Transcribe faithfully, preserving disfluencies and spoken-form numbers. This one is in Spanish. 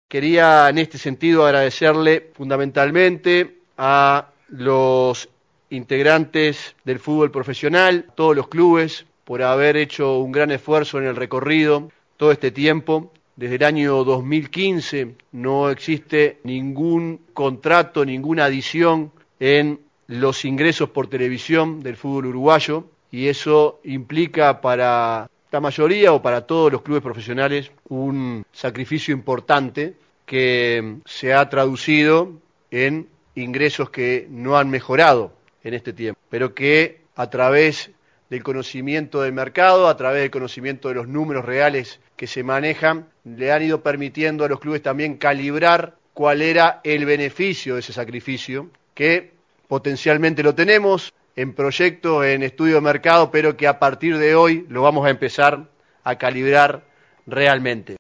Quería en este sentido agradecerle fundamentalmente a los integrantes del fútbol profesional, todos los clubes, por haber hecho un gran esfuerzo en el recorrido todo este tiempo. Desde el año dos mil quince no existe ningún contrato, ninguna adición en los ingresos por televisión del fútbol uruguayo, y eso implica para la mayoría o para todos los clubes profesionales un sacrificio importante que se ha traducido en ingresos que no han mejorado en este tiempo, pero que a través del conocimiento del mercado, a través del conocimiento de los números reales que se manejan, le han ido permitiendo a los clubes también calibrar cuál era el beneficio de ese sacrificio, que potencialmente lo tenemos en proyecto, en estudio de mercado, pero que a partir de hoy lo vamos a empezar a calibrar realmente.